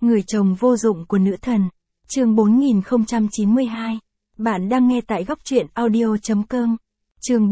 Người chồng vô dụng của nữ thần. Chương 4092. Bạn đang nghe tại góc truyện audio.com. Chương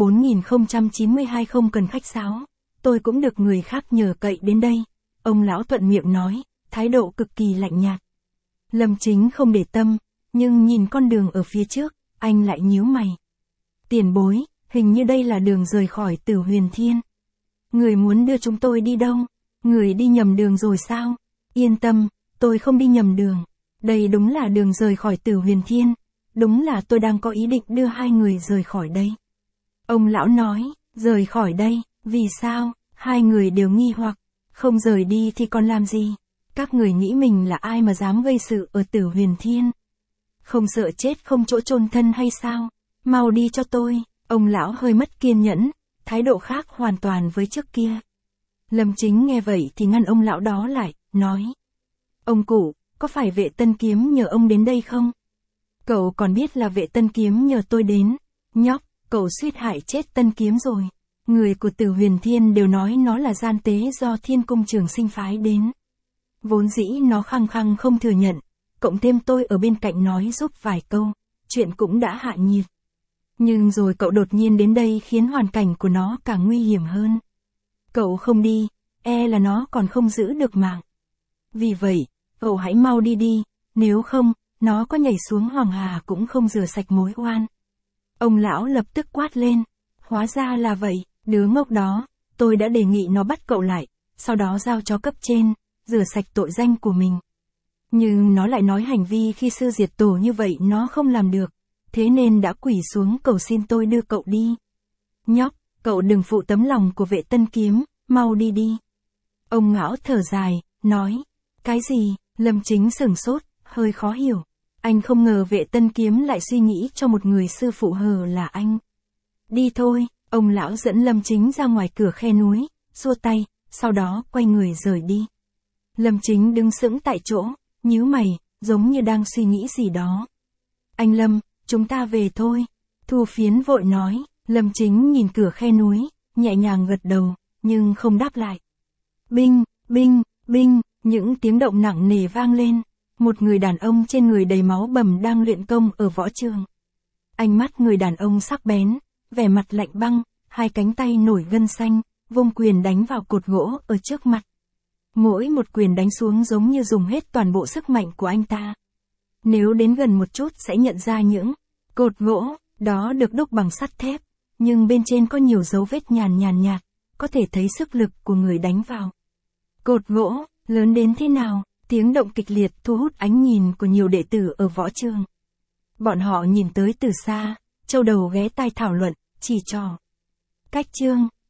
4092 không cần khách sáo. Tôi cũng được người khác nhờ cậy đến đây. Ông lão thuận miệng nói, thái độ cực kỳ lạnh nhạt. Lâm Chính không để tâm, nhưng nhìn con đường ở phía trước, anh lại nhíu mày. Tiền bối, hình như đây là đường rời khỏi Tử Huyền Thiên. Người muốn đưa chúng tôi đi đâu? Người đi nhầm đường rồi sao? Yên tâm, tôi không đi nhầm đường. Đây đúng là đường rời khỏi Tử Huyền Thiên. Đúng là tôi đang có ý định đưa hai người rời khỏi đây. Ông lão nói, rời khỏi đây, vì sao? Hai người đều nghi hoặc, không rời đi thì còn làm gì? Các người nghĩ mình là ai mà dám gây sự ở Tử Huyền Thiên? Không sợ chết không chỗ chôn thân hay sao? Mau đi cho tôi. Ông lão hơi mất kiên nhẫn, thái độ khác hoàn toàn với trước kia. Lâm Chính nghe vậy thì ngăn ông lão đó lại, nói. Ông cụ, có phải Vệ Tân Kiếm nhờ ông đến đây không? Cậu còn biết là Vệ Tân Kiếm nhờ tôi đến. Nhóc, cậu suýt hại chết Tân Kiếm rồi. Người của Tử Huyền Thiên đều nói nó là gian tế do Thiên Cung Trường Sinh phái đến. Vốn dĩ nó khăng khăng không thừa nhận, cộng thêm tôi ở bên cạnh nói giúp vài câu, chuyện cũng đã hạ nhiệt. Nhưng rồi cậu đột nhiên đến đây khiến hoàn cảnh của nó càng nguy hiểm hơn. Cậu không đi, e là nó còn không giữ được mạng. Vì vậy, cậu hãy mau đi đi, nếu không, nó có nhảy xuống Hoàng Hà cũng không rửa sạch mối oan. Ông lão lập tức quát lên, hóa ra là vậy, đứa ngốc đó, tôi đã đề nghị nó bắt cậu lại, sau đó giao cho cấp trên, rửa sạch tội danh của mình. Nhưng nó lại nói hành vi khi sư diệt tổ như vậy nó không làm được, thế nên đã quỳ xuống cầu xin tôi đưa cậu đi. Nhóc, cậu đừng phụ tấm lòng của Vệ Tân Kiếm, mau đi đi. Ông lão thở dài, nói, cái gì? Lâm Chính sửng sốt, hơi khó hiểu. Anh không ngờ Vệ Tân Kiếm lại suy nghĩ cho một người sư phụ hờ là anh. Đi thôi, ông lão dẫn Lâm Chính ra ngoài cửa khe núi, xua tay, sau đó quay người rời đi. Lâm Chính đứng sững tại chỗ, nhíu mày, giống như đang suy nghĩ gì đó. Anh Lâm, chúng ta về thôi. Thu Phiến vội nói. Lâm Chính nhìn cửa khe núi, nhẹ nhàng gật đầu, nhưng không đáp lại. Binh, binh, binh, những tiếng động nặng nề vang lên. Một người đàn ông trên người đầy máu bầm đang luyện công ở võ trường. Ánh mắt người đàn ông sắc bén, vẻ mặt lạnh băng, hai cánh tay nổi gân xanh, vung quyền đánh vào cột gỗ ở trước mặt. Mỗi một quyền đánh xuống giống như dùng hết toàn bộ sức mạnh của anh ta. Nếu đến gần một chút sẽ nhận ra những cột gỗ đó được đúc bằng sắt thép, nhưng bên trên có nhiều dấu vết nhàn nhạt, có thể thấy sức lực của người đánh vào. Cột gỗ, lớn đến thế nào, tiếng động kịch liệt thu hút ánh nhìn của nhiều đệ tử ở võ trường. Bọn họ nhìn tới từ xa, châu đầu ghé tai thảo luận, chỉ trò. Cách chương,